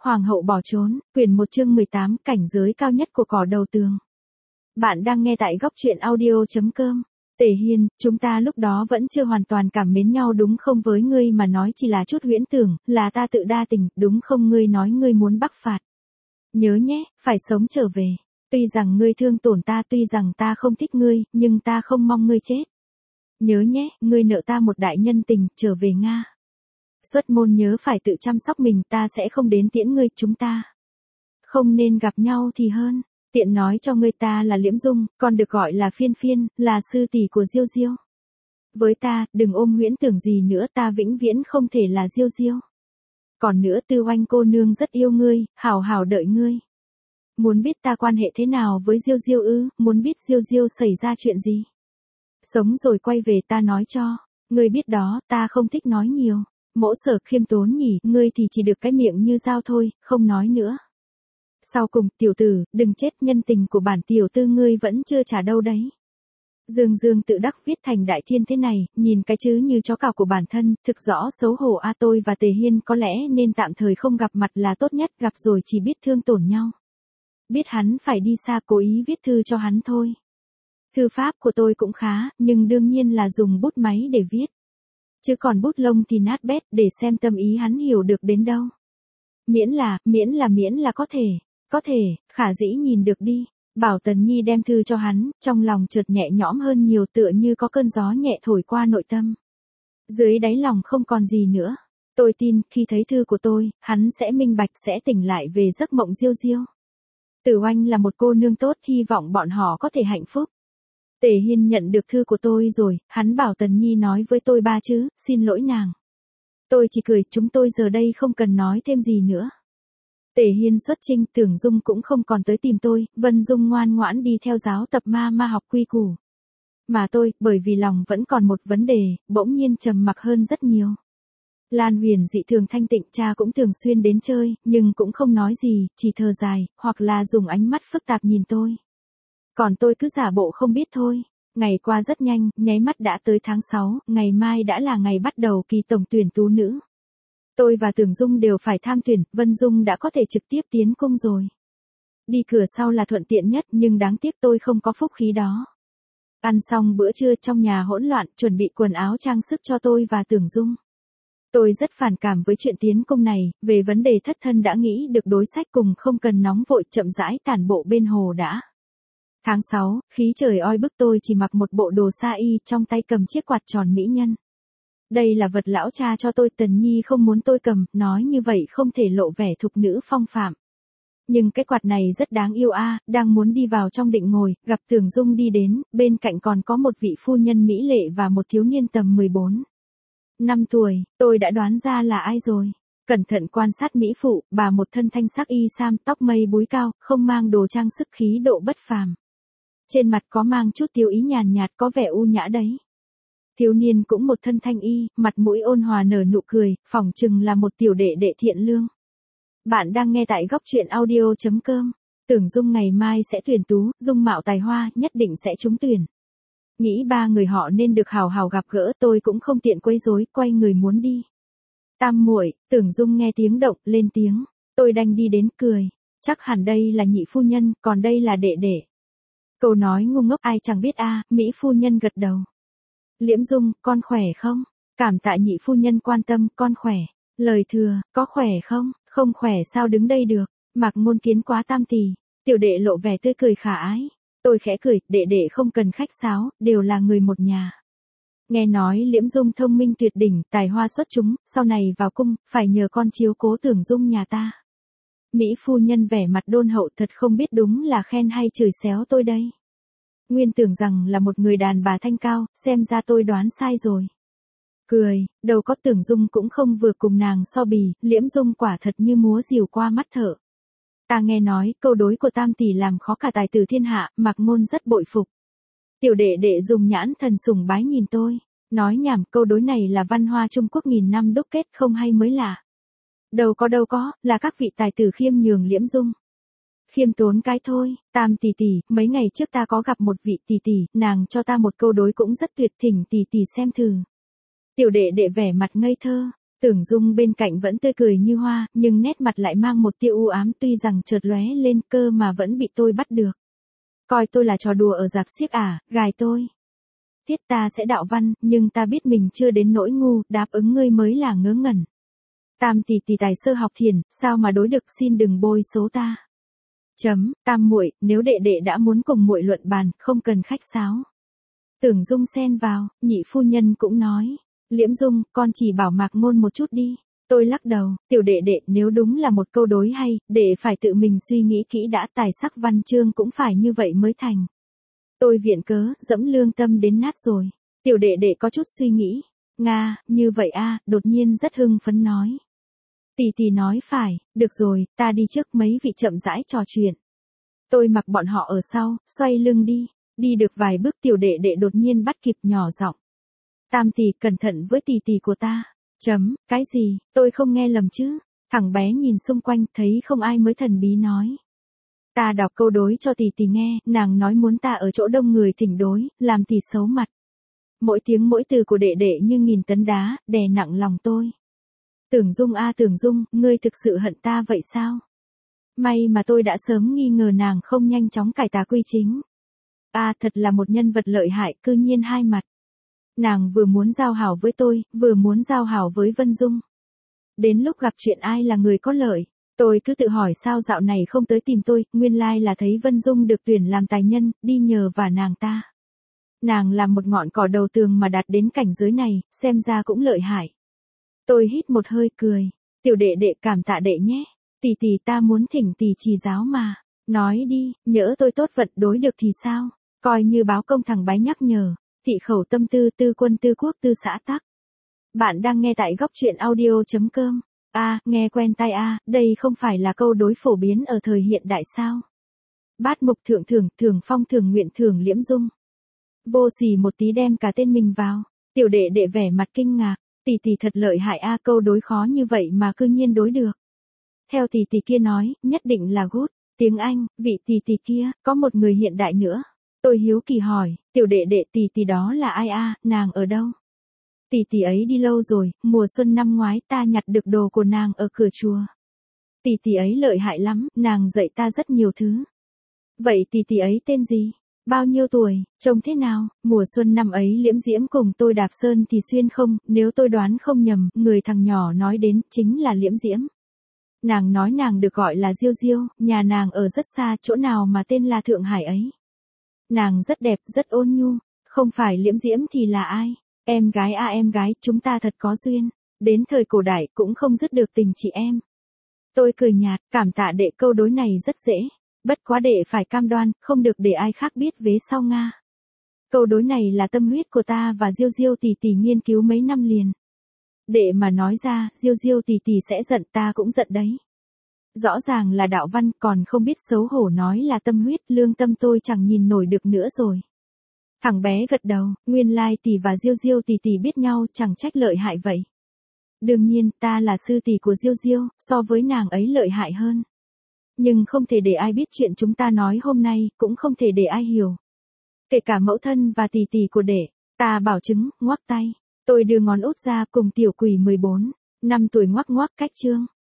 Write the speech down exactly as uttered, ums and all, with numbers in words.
Hoàng hậu bỏ trốn, quyển một chương mười tám, cảnh giới cao nhất của cỏ đầu tường. Bạn đang nghe tại góc truyện audio.com. Tề Hiên, chúng ta lúc đó vẫn chưa hoàn toàn cảm mến nhau đúng không, với ngươi mà nói chỉ là chút huyễn tưởng, là ta tự đa tình, đúng không, ngươi nói ngươi muốn bắc phạt. Nhớ nhé, phải sống trở về. Tuy rằng ngươi thương tổn ta, tuy rằng ta không thích ngươi, nhưng ta không mong ngươi chết. Nhớ nhé, ngươi nợ ta một đại nhân tình, trở về Nga. Xuất môn nhớ phải tự chăm sóc mình, ta sẽ không đến tiễn ngươi, chúng ta không nên gặp nhau thì hơn. Tiện nói cho ngươi, ta là Liễm Dung, còn được gọi là Phiên Phiên, là sư tỷ của Diêu Diêu. Với ta, đừng ôm huyễn tưởng gì nữa, ta vĩnh viễn không thể là Diêu Diêu. Còn nữa, Tư Oanh cô nương rất yêu ngươi, hảo hảo đợi ngươi. Muốn biết ta quan hệ thế nào với Diêu Diêu ư, muốn biết Diêu Diêu xảy ra chuyện gì? Sống rồi quay về ta nói cho, ngươi biết đó, ta không thích nói nhiều. Mỗ Sở khiêm tốn nhỉ, ngươi thì chỉ được cái miệng như dao thôi, không nói nữa. Sau cùng, tiểu tử, đừng chết, nhân tình của bản tiểu tư ngươi vẫn chưa trả đâu đấy. Dương Dương tự đắc viết thành đại thiên thế này, nhìn cái chữ như chó cào của bản thân, thực rõ xấu hổ a. Tôi và Tề Hiên có lẽ nên tạm thời không gặp mặt là tốt nhất, gặp rồi chỉ biết thương tổn nhau. Biết hắn phải đi xa, cố ý viết thư cho hắn thôi. Thư pháp của tôi cũng khá, nhưng đương nhiên là dùng bút máy để viết. Chứ còn bút lông thì nát bét, để xem tâm ý hắn hiểu được đến đâu. Miễn là, miễn là miễn là có thể, có thể, khả dĩ nhìn được đi. Bảo Tần Nhi đem thư cho hắn, trong lòng chợt nhẹ nhõm hơn nhiều, tựa như có cơn gió nhẹ thổi qua nội tâm. Dưới đáy lòng không còn gì nữa. Tôi tin, khi thấy thư của tôi, hắn sẽ minh bạch, sẽ tỉnh lại về giấc mộng Diêu Diêu. Tử Oanh là một cô nương tốt, hy vọng bọn họ có thể hạnh phúc. Tề Hiên nhận được thư của tôi rồi, hắn bảo Tần Nhi nói với tôi ba chữ, xin lỗi nàng. Tôi chỉ cười, chúng tôi giờ đây không cần nói thêm gì nữa. Tề Hiên xuất chinh, Tưởng Dung cũng không còn tới tìm tôi, Vân Dung ngoan ngoãn đi theo giáo tập ma ma học quy củ. Mà tôi, bởi vì lòng vẫn còn một vấn đề, bỗng nhiên trầm mặc hơn rất nhiều. Lan Huyền dị thường thanh tịnh, cha cũng thường xuyên đến chơi, nhưng cũng không nói gì, chỉ thở dài, hoặc là dùng ánh mắt phức tạp nhìn tôi. Còn tôi cứ giả bộ không biết thôi. Ngày qua rất nhanh, nháy mắt đã tới tháng sáu, ngày mai đã là ngày bắt đầu kỳ tổng tuyển tú nữ. Tôi và Tưởng Dung đều phải tham tuyển, Vân Dung đã có thể trực tiếp tiến cung rồi. Đi cửa sau là thuận tiện nhất, nhưng đáng tiếc tôi không có phúc khí đó. Ăn xong bữa trưa, trong nhà hỗn loạn, chuẩn bị quần áo trang sức cho tôi và Tưởng Dung. Tôi rất phản cảm với chuyện tiến cung này, về vấn đề thất thân đã nghĩ được đối sách cùng, không cần nóng vội, chậm rãi tản bộ bên hồ đã. Tháng sáu, khí trời oi bức, tôi chỉ mặc một bộ đồ sa y, trong tay cầm chiếc quạt tròn mỹ nhân. Đây là vật lão cha cho tôi, Tần Nhi không muốn tôi cầm, nói như vậy không thể lộ vẻ thục nữ phong phạm. Nhưng cái quạt này rất đáng yêu a. Đang muốn đi vào trong định ngồi, gặp Tưởng Dung đi đến, bên cạnh còn có một vị phu nhân mỹ lệ và một thiếu niên tầm mười bốn năm tuổi, tôi đã đoán ra là ai rồi. Cẩn thận quan sát mỹ phụ, bà một thân thanh sắc y sam, tóc mây búi cao, không mang đồ trang sức, khí độ bất phàm. Trên mặt có mang chút tiêu ý nhàn nhạt, có vẻ u nhã đấy. Thiếu niên cũng một thân thanh y, mặt mũi ôn hòa nở nụ cười, phỏng chừng là một tiểu đệ đệ thiện lương. Bạn đang nghe tại góc truyện audio.com. Tưởng Dung ngày mai sẽ tuyển tú, dung mạo tài hoa, nhất định sẽ trúng tuyển. Nghĩ ba người họ nên được hào hào gặp gỡ, tôi cũng không tiện quấy rối, quay người muốn đi. Tam muội, Tưởng Dung nghe tiếng động, lên tiếng. Tôi đành đi đến cười. Chắc hẳn đây là nhị phu nhân, còn đây là đệ đệ. Câu nói ngu ngốc ai chẳng biết a. Mỹ phu nhân gật đầu. Liễm Dung, con khỏe không? Cảm tạ nhị phu nhân quan tâm, con khỏe. Lời thừa, có khỏe không? Không khỏe sao đứng đây được? Mạc Ngôn Kiến quá tam tỷ. Tiểu đệ lộ vẻ tươi cười khả ái. Tôi khẽ cười, đệ đệ không cần khách sáo, đều là người một nhà. Nghe nói Liễm Dung thông minh tuyệt đỉnh, tài hoa xuất chúng, sau này vào cung, phải nhờ con chiếu cố Tưởng Dung nhà ta. Mỹ phu nhân vẻ mặt đôn hậu, thật không biết đúng là khen hay chửi xéo tôi đây. Nguyên tưởng rằng là một người đàn bà thanh cao, xem ra tôi đoán sai rồi. Cười, đâu có, Tưởng Dung cũng không vừa cùng nàng so bì, Liễm Dung quả thật như múa rìu qua mắt thợ. Ta nghe nói, câu đối của tam tỷ làm khó cả tài tử thiên hạ, Mạc Ngôn rất bội phục. Tiểu đệ đệ dùng nhãn thần sùng bái nhìn tôi, nói nhảm, câu đối này là văn hoa Trung Quốc nghìn năm đúc kết, không hay mới lạ. Đâu có đâu có, là các vị tài tử khiêm nhường Liễm Dung. Khiêm tốn cái thôi, tam tỷ tỷ, mấy ngày trước ta có gặp một vị tỷ tỷ, nàng cho ta một câu đối cũng rất tuyệt, thỉnh tỷ tỷ xem thử. Tiểu đệ đệ vẻ mặt ngây thơ, Tưởng Dung bên cạnh vẫn tươi cười như hoa, nhưng nét mặt lại mang một tia u ám, tuy rằng chợt lóe lên cơ mà vẫn bị tôi bắt được. Coi tôi là trò đùa ở rạp xiếc à, gài tôi. Tiết ta sẽ đạo văn, nhưng ta biết mình chưa đến nỗi ngu, đáp ứng ngươi mới là ngớ ngẩn. Tam tỷ tỷ tài sơ học thiền, sao mà đối được, xin đừng bôi số ta. Chấm, Tam muội, nếu đệ đệ đã muốn cùng muội luận bàn, không cần khách sáo. Tưởng Dung xen vào, nhị phu nhân cũng nói, Liễm Dung, con chỉ bảo Mạc Ngôn một chút đi. Tôi lắc đầu, tiểu đệ đệ, nếu đúng là một câu đối hay, đệ phải tự mình suy nghĩ kỹ đã, tài sắc văn chương cũng phải như vậy mới thành. Tôi viện cớ, dẫm lương tâm đến nát rồi. Tiểu đệ đệ có chút suy nghĩ. Nga, như vậy a, đột nhiên rất hưng phấn nói. Tỷ tỷ nói phải, được rồi, ta đi trước, mấy vị chậm rãi trò chuyện. Tôi mặc bọn họ ở sau, xoay lưng đi. Đi được vài bước tiểu đệ đệ đột nhiên bắt kịp nhỏ giọng. Tam tỷ, cẩn thận với tỷ tỷ của ta. Chấm, cái gì, tôi không nghe lầm chứ. Thằng bé nhìn xung quanh, thấy không ai mới thần bí nói. Ta đọc câu đối cho tỷ tỷ nghe, nàng nói muốn ta ở chỗ đông người thỉnh đối, làm tỷ xấu mặt. Mỗi tiếng mỗi từ của đệ đệ như nghìn tấn đá, đè nặng lòng tôi. Tưởng Dung a Tưởng Dung, ngươi thực sự hận ta vậy sao? May mà tôi đã sớm nghi ngờ nàng không nhanh chóng cải tà quy chính. A thật là một nhân vật lợi hại, cư nhiên hai mặt. Nàng vừa muốn giao hảo với tôi, vừa muốn giao hảo với Vân Dung. Đến lúc gặp chuyện ai là người có lợi, tôi cứ tự hỏi sao dạo này không tới tìm tôi, nguyên lai là thấy Vân Dung được tuyển làm tài nhân, đi nhờ và nàng ta. Nàng làm một ngọn cỏ đầu tường mà đạt đến cảnh giới này, xem ra cũng lợi hại. Tôi hít một hơi cười, tiểu đệ đệ cảm tạ đệ nhé, tỷ tỷ ta muốn thỉnh tỷ chỉ giáo mà, nói đi, nhỡ tôi tốt vận đối được thì sao, coi như báo công thằng bái nhắc nhở, thị khẩu tâm tư tư quân tư quốc tư xã tắc. Bạn đang nghe tại góc truyện audio.com. A, à, nghe quen tai a, à, đây không phải là câu đối phổ biến ở thời hiện đại sao? Bát mục thượng thưởng, thưởng phong thưởng nguyện thưởng Liễm Dung. Vô sỉ một tí đem cả tên mình vào, tiểu đệ đệ vẻ mặt kinh ngạc, tỷ tỷ thật lợi hại a, à, câu đối khó như vậy mà cư nhiên đối được. Theo tỷ tỷ kia nói, nhất định là good, tiếng Anh, vị tỷ tỷ kia, có một người hiện đại nữa. Tôi hiếu kỳ hỏi, tiểu đệ đệ tỷ tỷ đó là ai a, à, nàng ở đâu? Tỷ tỷ ấy đi lâu rồi, mùa xuân năm ngoái ta nhặt được đồ của nàng ở cửa chùa. Tỷ tỷ ấy lợi hại lắm, nàng dạy ta rất nhiều thứ. Vậy tỷ tỷ ấy tên gì? Bao nhiêu tuổi, trông thế nào? Mùa xuân năm ấy Liễm Diễm cùng tôi đạp sơn thì xuyên không, nếu tôi đoán không nhầm, người thằng nhỏ nói đến chính là Liễm Diễm. Nàng nói nàng được gọi là Diêu Diêu, nhà nàng ở rất xa, chỗ nào mà tên là Thượng Hải ấy. Nàng rất đẹp, rất ôn nhu, không phải Liễm Diễm thì là ai? Em gái a à, em gái, chúng ta thật có duyên, đến thời cổ đại cũng không dứt được tình chị em. Tôi cười nhạt, cảm tạ đệ, câu đối này rất dễ, bất quá đệ phải cam đoan, không được để ai khác biết vế sau Nga. Câu đối này là tâm huyết của ta và Diêu Diêu tỷ tỷ nghiên cứu mấy năm liền. Đệ mà nói ra, Diêu Diêu tỷ tỷ sẽ giận, ta cũng giận đấy. Rõ ràng là đạo văn, còn không biết xấu hổ nói là tâm huyết, lương tâm tôi chẳng nhìn nổi được nữa rồi. Thằng bé gật đầu, nguyên lai tỷ và Diêu Diêu tỷ tỷ biết nhau, chẳng trách lợi hại vậy. Đương nhiên, ta là sư tỷ của Diêu Diêu, so với nàng ấy lợi hại hơn. Nhưng không thể để ai biết chuyện chúng ta nói hôm nay, cũng không thể để ai hiểu. Kể cả mẫu thân và tỷ tỷ của đệ, ta bảo chứng, ngoắc tay. Tôi đưa ngón út ra cùng tiểu quỷ mười bốn, năm tuổi ngoắc ngoắc cách chương.